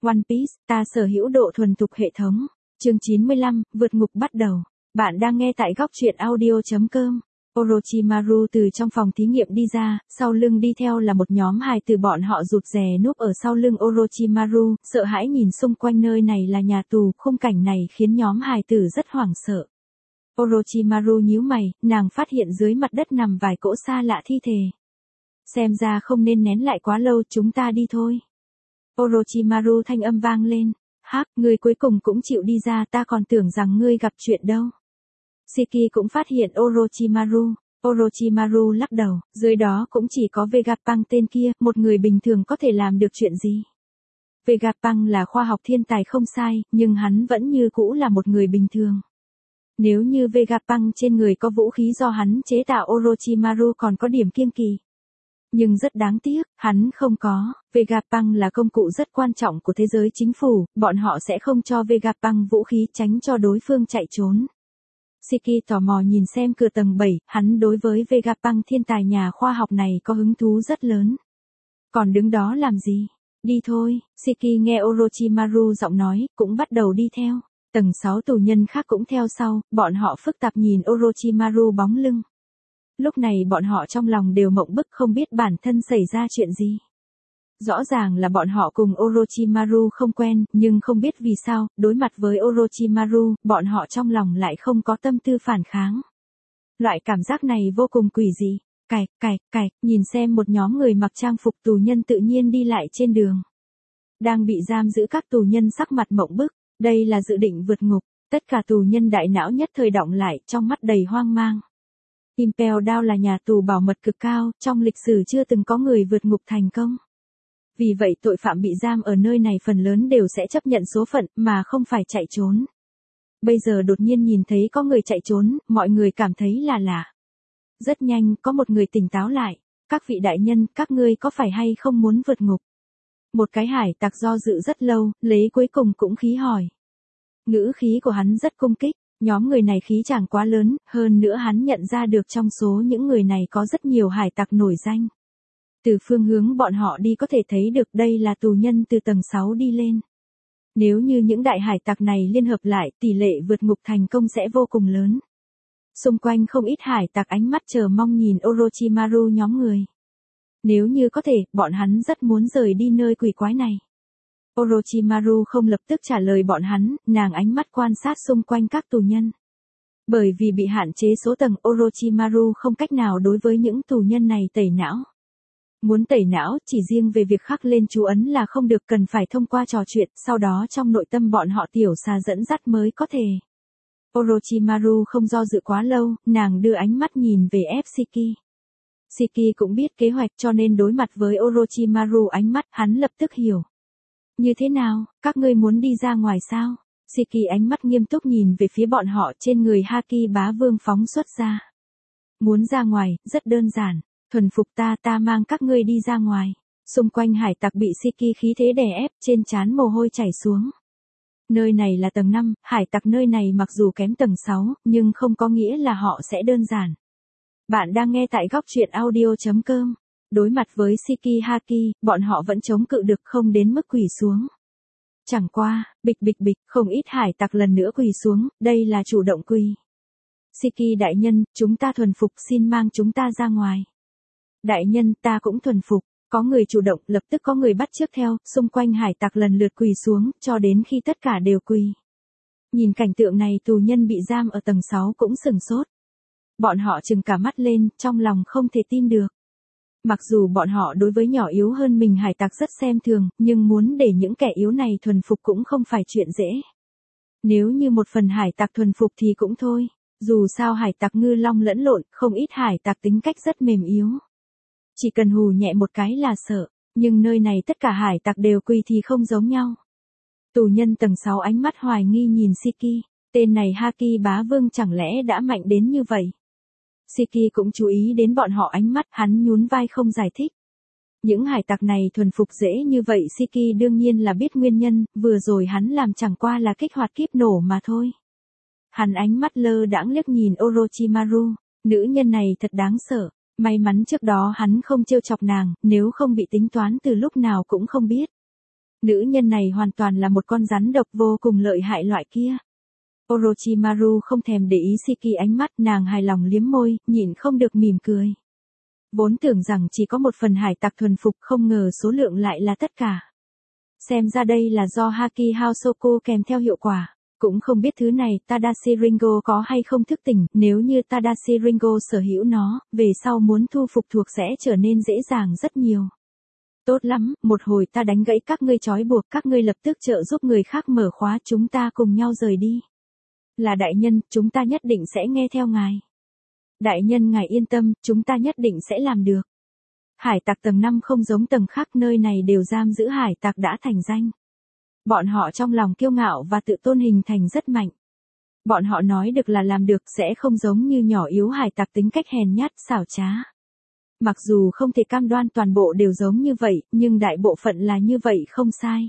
One Piece, ta sở hữu độ thuần thục hệ thống. Chương 95, vượt ngục bắt đầu. Bạn đang nghe tại góc truyện audio.com. Orochimaru từ trong phòng thí nghiệm đi ra, sau lưng đi theo là một nhóm hài tử, bọn họ rụt rè núp ở sau lưng Orochimaru, sợ hãi nhìn xung quanh, nơi này là nhà tù, khung cảnh này khiến nhóm hài tử rất hoảng sợ. Orochimaru nhíu mày, nàng phát hiện dưới mặt đất nằm vài cỗ xa lạ thi thể. Xem ra không nên nén lại quá lâu, chúng ta đi thôi. Orochimaru thanh âm vang lên. Hắc, ngươi cuối cùng cũng chịu đi ra, ta còn tưởng rằng ngươi gặp chuyện đâu. Shiki cũng phát hiện Orochimaru. Orochimaru lắc đầu, dưới đó cũng chỉ có Vegapunk tên kia, một người bình thường có thể làm được chuyện gì. Vegapunk là khoa học thiên tài không sai, nhưng hắn vẫn như cũ là một người bình thường. Nếu như Vegapunk trên người có vũ khí do hắn chế tạo, Orochimaru còn có điểm kiêng kỵ. Nhưng rất đáng tiếc, hắn không có. Vegapunk là công cụ rất quan trọng của thế giới chính phủ, bọn họ sẽ không cho Vegapunk vũ khí, tránh cho đối phương chạy trốn. Shiki tò mò nhìn xem cửa tầng 7, hắn đối với Vegapunk thiên tài nhà khoa học này có hứng thú rất lớn. Còn đứng đó làm gì? Đi thôi. Shiki nghe Orochimaru giọng nói, cũng bắt đầu đi theo. Tầng 6 tù nhân khác cũng theo sau, bọn họ phức tạp nhìn Orochimaru bóng lưng. Lúc này bọn họ trong lòng đều mộng bức, không biết bản thân xảy ra chuyện gì. Rõ ràng là bọn họ cùng Orochimaru không quen, nhưng không biết vì sao, đối mặt với Orochimaru, bọn họ trong lòng lại không có tâm tư phản kháng. Loại cảm giác này vô cùng quỷ dị. Cạch, nhìn xem một nhóm người mặc trang phục tù nhân tự nhiên đi lại trên đường. Đang bị giam giữ các tù nhân sắc mặt mộng bức, đây là dự định vượt ngục, tất cả tù nhân đại não nhất thời đọng lại, trong mắt đầy hoang mang. Impel Down là nhà tù bảo mật cực cao, trong lịch sử chưa từng có người vượt ngục thành công. Vì vậy tội phạm bị giam ở nơi này phần lớn đều sẽ chấp nhận số phận, mà không phải chạy trốn. Bây giờ đột nhiên nhìn thấy có người chạy trốn, mọi người cảm thấy là lạ. Rất nhanh, có một người tỉnh táo lại. Các vị đại nhân, các ngươi có phải hay không muốn vượt ngục? Một cái hải tặc do dự rất lâu, lấy cuối cùng cũng khí hỏi. Ngữ khí của hắn rất cung kích. Nhóm người này khí chẳng quá lớn, hơn nữa hắn nhận ra được trong số những người này có rất nhiều hải tặc nổi danh. Từ phương hướng bọn họ đi có thể thấy được đây là tù nhân từ tầng 6 đi lên. Nếu như những đại hải tặc này liên hợp lại, tỷ lệ vượt ngục thành công sẽ vô cùng lớn. Xung quanh không ít hải tặc ánh mắt chờ mong nhìn Orochimaru nhóm người. Nếu như có thể, bọn hắn rất muốn rời đi nơi quỷ quái này. Orochimaru không lập tức trả lời bọn hắn, nàng ánh mắt quan sát xung quanh các tù nhân. Bởi vì bị hạn chế số tầng, Orochimaru không cách nào đối với những tù nhân này tẩy não. Muốn tẩy não, chỉ riêng về việc khắc lên chú ấn là không được, cần phải thông qua trò chuyện, sau đó trong nội tâm bọn họ tiểu xà dẫn dắt mới có thể. Orochimaru không do dự quá lâu, nàng đưa ánh mắt nhìn về Shiki. Shiki cũng biết kế hoạch, cho nên đối mặt với Orochimaru ánh mắt, hắn lập tức hiểu. Như thế nào, các ngươi muốn đi ra ngoài sao? Shiki ánh mắt nghiêm túc nhìn về phía bọn họ, trên người Haki bá vương phóng xuất ra. Muốn ra ngoài, rất đơn giản, thuần phục ta mang các ngươi đi ra ngoài. Xung quanh hải tặc bị Shiki khí thế đè ép, trên trán mồ hôi chảy xuống. Nơi này là tầng 5, hải tặc nơi này mặc dù kém tầng 6, nhưng không có nghĩa là họ sẽ đơn giản. Bạn đang nghe tại góc truyện audio.com. Đối mặt với Shiki Haki, bọn họ vẫn chống cự được, không đến mức quỳ xuống. Chẳng qua, bịch, không ít hải tặc lần nữa quỳ xuống, đây là chủ động quỳ. Shiki đại nhân, chúng ta thuần phục, xin mang chúng ta ra ngoài. Đại nhân, ta cũng thuần phục. Có người chủ động, lập tức có người bắt chước theo, xung quanh hải tặc lần lượt quỳ xuống, cho đến khi tất cả đều quỳ. Nhìn cảnh tượng này, tù nhân bị giam ở tầng 6 cũng sừng sốt. Bọn họ trừng cả mắt lên, trong lòng không thể tin được. Mặc dù bọn họ đối với nhỏ yếu hơn mình hải tặc rất xem thường, nhưng muốn để những kẻ yếu này thuần phục cũng không phải chuyện dễ. Nếu như một phần hải tặc thuần phục thì cũng thôi, dù sao hải tặc ngư long lẫn lộn, không ít hải tặc tính cách rất mềm yếu. Chỉ cần hù nhẹ một cái là sợ, nhưng nơi này tất cả hải tặc đều quỳ thì không giống nhau. Tù nhân tầng 6 ánh mắt hoài nghi nhìn Shiki, tên này Haki bá vương chẳng lẽ đã mạnh đến như vậy? Shiki cũng chú ý đến bọn họ ánh mắt, hắn nhún vai không giải thích. Những hải tặc này thuần phục dễ như vậy, Shiki đương nhiên là biết nguyên nhân, vừa rồi hắn làm chẳng qua là kích hoạt kíp nổ mà thôi. Hắn ánh mắt lơ đãng liếc nhìn Orochimaru, nữ nhân này thật đáng sợ, may mắn trước đó hắn không trêu chọc nàng, nếu không bị tính toán từ lúc nào cũng không biết. Nữ nhân này hoàn toàn là một con rắn độc vô cùng lợi hại loại kia. Orochimaru không thèm để ý Shiki ánh mắt, nàng hài lòng liếm môi, nhịn không được mỉm cười. Vốn tưởng rằng chỉ có một phần hải tặc thuần phục, không ngờ số lượng lại là tất cả. Xem ra đây là do Haki Haosoku kèm theo hiệu quả. Cũng không biết thứ này Tadashi Ringo có hay không thức tỉnh, nếu như Tadashi Ringo sở hữu nó, về sau muốn thu phục thuộc sẽ trở nên dễ dàng rất nhiều. Tốt lắm, một hồi ta đánh gãy các ngươi trói buộc, các ngươi lập tức trợ giúp người khác mở khóa, chúng ta cùng nhau rời đi. Là đại nhân, chúng ta nhất định sẽ nghe theo ngài. Đại nhân ngài yên tâm, chúng ta nhất định sẽ làm được. Hải tặc tầng 5 không giống tầng khác, nơi này đều giam giữ hải tặc đã thành danh. Bọn họ trong lòng kiêu ngạo và tự tôn hình thành rất mạnh. Bọn họ nói được là làm được, sẽ không giống như nhỏ yếu hải tặc tính cách hèn nhát xảo trá. Mặc dù không thể cam đoan toàn bộ đều giống như vậy, nhưng đại bộ phận là như vậy không sai.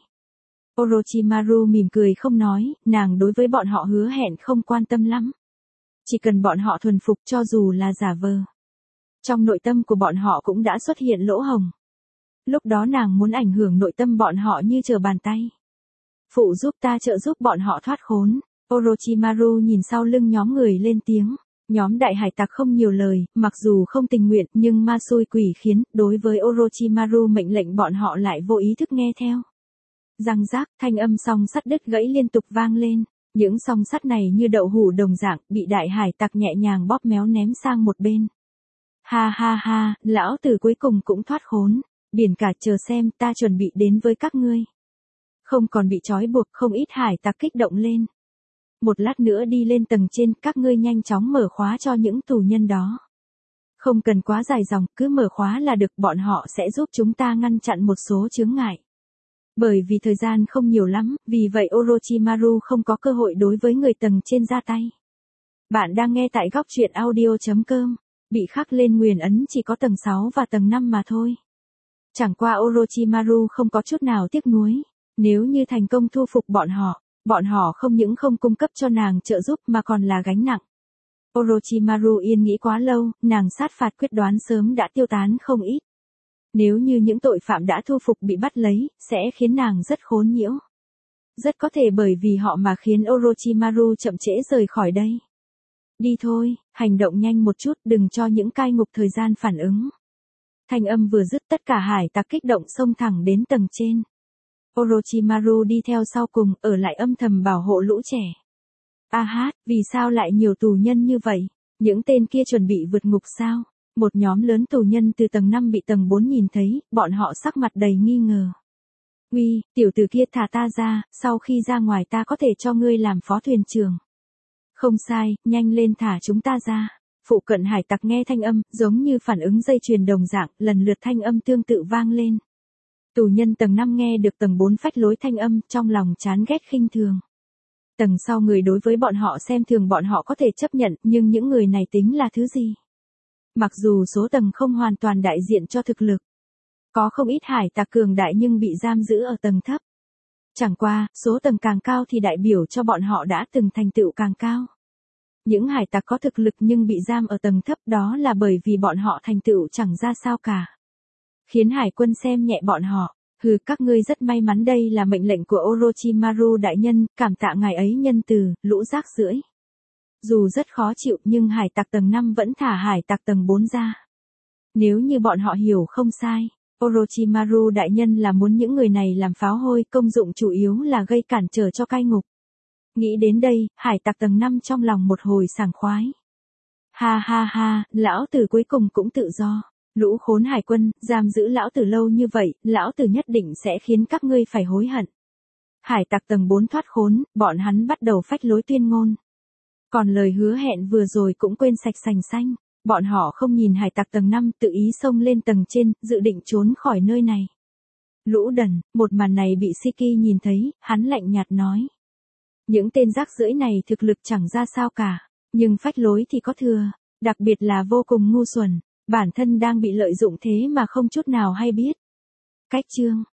Orochimaru mỉm cười không nói, nàng đối với bọn họ hứa hẹn không quan tâm lắm. Chỉ cần bọn họ thuần phục cho dù là giả vờ. Trong nội tâm của bọn họ cũng đã xuất hiện lỗ hổng. Lúc đó nàng muốn ảnh hưởng nội tâm bọn họ như trở bàn tay. Phụ giúp ta trợ giúp bọn họ thoát khốn. Orochimaru nhìn sau lưng nhóm người lên tiếng. Nhóm đại hải tặc không nhiều lời, mặc dù không tình nguyện nhưng ma xui quỷ khiến, đối với Orochimaru mệnh lệnh bọn họ lại vô ý thức nghe theo. Răng rác, thanh âm song sắt đứt gãy liên tục vang lên. Những song sắt này như đậu hũ đồng dạng, bị đại hải tặc nhẹ nhàng bóp méo ném sang một bên. Ha ha ha, lão tử cuối cùng cũng thoát khốn. Biển cả chờ xem, ta chuẩn bị đến với các ngươi. Không còn bị trói buộc, không ít hải tặc kích động lên. Một lát nữa đi lên tầng trên, các ngươi nhanh chóng mở khóa cho những tù nhân đó. Không cần quá dài dòng, cứ mở khóa là được, bọn họ sẽ giúp chúng ta ngăn chặn một số chướng ngại. Bởi vì thời gian không nhiều lắm, vì vậy Orochimaru không có cơ hội đối với người tầng trên ra tay. Bạn đang nghe tại góc truyện audio.com. Bị khắc lên nguyền ấn chỉ có tầng 6 và tầng 5 mà thôi. Chẳng qua Orochimaru không có chút nào tiếc nuối. Nếu như thành công thu phục bọn họ không những không cung cấp cho nàng trợ giúp mà còn là gánh nặng. Orochimaru yên nghĩ quá lâu, nàng sát phạt quyết đoán sớm đã tiêu tán không ít. Nếu như những tội phạm đã thu phục bị bắt lấy, sẽ khiến nàng rất khốn nhiễu. Rất có thể bởi vì họ mà khiến Orochimaru chậm trễ rời khỏi đây. Đi thôi, hành động nhanh một chút, đừng cho những cai ngục thời gian phản ứng. Thanh âm vừa dứt, tất cả hải tặc kích động xông thẳng đến tầng trên. Orochimaru đi theo sau cùng, ở lại âm thầm bảo hộ lũ trẻ. A hát, vì sao lại nhiều tù nhân như vậy? Những tên kia chuẩn bị vượt ngục sao? Một nhóm lớn tù nhân từ tầng 5 bị tầng 4 nhìn thấy, bọn họ sắc mặt đầy nghi ngờ. Uy, tiểu tử kia thả ta ra, sau khi ra ngoài ta có thể cho ngươi làm phó thuyền trưởng. Không sai, nhanh lên thả chúng ta ra. Phụ cận hải tặc nghe thanh âm, giống như phản ứng dây chuyền đồng dạng, lần lượt thanh âm tương tự vang lên. Tù nhân tầng 5 nghe được tầng 4 phách lối thanh âm, trong lòng chán ghét khinh thường. Tầng sau người đối với bọn họ xem thường bọn họ có thể chấp nhận, nhưng những người này tính là thứ gì? Mặc dù số tầng không hoàn toàn đại diện cho thực lực. Có không ít hải tặc cường đại nhưng bị giam giữ ở tầng thấp. Chẳng qua, số tầng càng cao thì đại biểu cho bọn họ đã từng thành tựu càng cao. Những hải tặc có thực lực nhưng bị giam ở tầng thấp, đó là bởi vì bọn họ thành tựu chẳng ra sao cả. Khiến hải quân xem nhẹ bọn họ. Hừ, các ngươi rất may mắn, đây là mệnh lệnh của Orochimaru đại nhân, cảm tạ ngài ấy nhân từ, lũ rác rưởi. Dù rất khó chịu nhưng hải tặc tầng 5 vẫn thả hải tặc tầng 4 ra. Nếu như bọn họ hiểu không sai, Orochimaru đại nhân là muốn những người này làm pháo hôi, công dụng chủ yếu là gây cản trở cho cai ngục. Nghĩ đến đây, hải tặc tầng 5 trong lòng một hồi sảng khoái. Ha ha ha, lão tử cuối cùng cũng tự do. Lũ khốn hải quân, giam giữ lão tử lâu như vậy, lão tử nhất định sẽ khiến các ngươi phải hối hận. Hải tặc tầng 4 thoát khốn, bọn hắn bắt đầu phách lối tuyên ngôn. Còn lời hứa hẹn vừa rồi cũng quên sạch sành xanh. Bọn họ không nhìn hải tặc tầng 5 tự ý xông lên tầng trên, dự định trốn khỏi nơi này. Lũ đần, một màn này bị Shiki nhìn thấy, hắn lạnh nhạt nói. Những tên rác rưởi này thực lực chẳng ra sao cả, nhưng phách lối thì có thừa, đặc biệt là vô cùng ngu xuẩn, bản thân đang bị lợi dụng thế mà không chút nào hay biết. Cách chương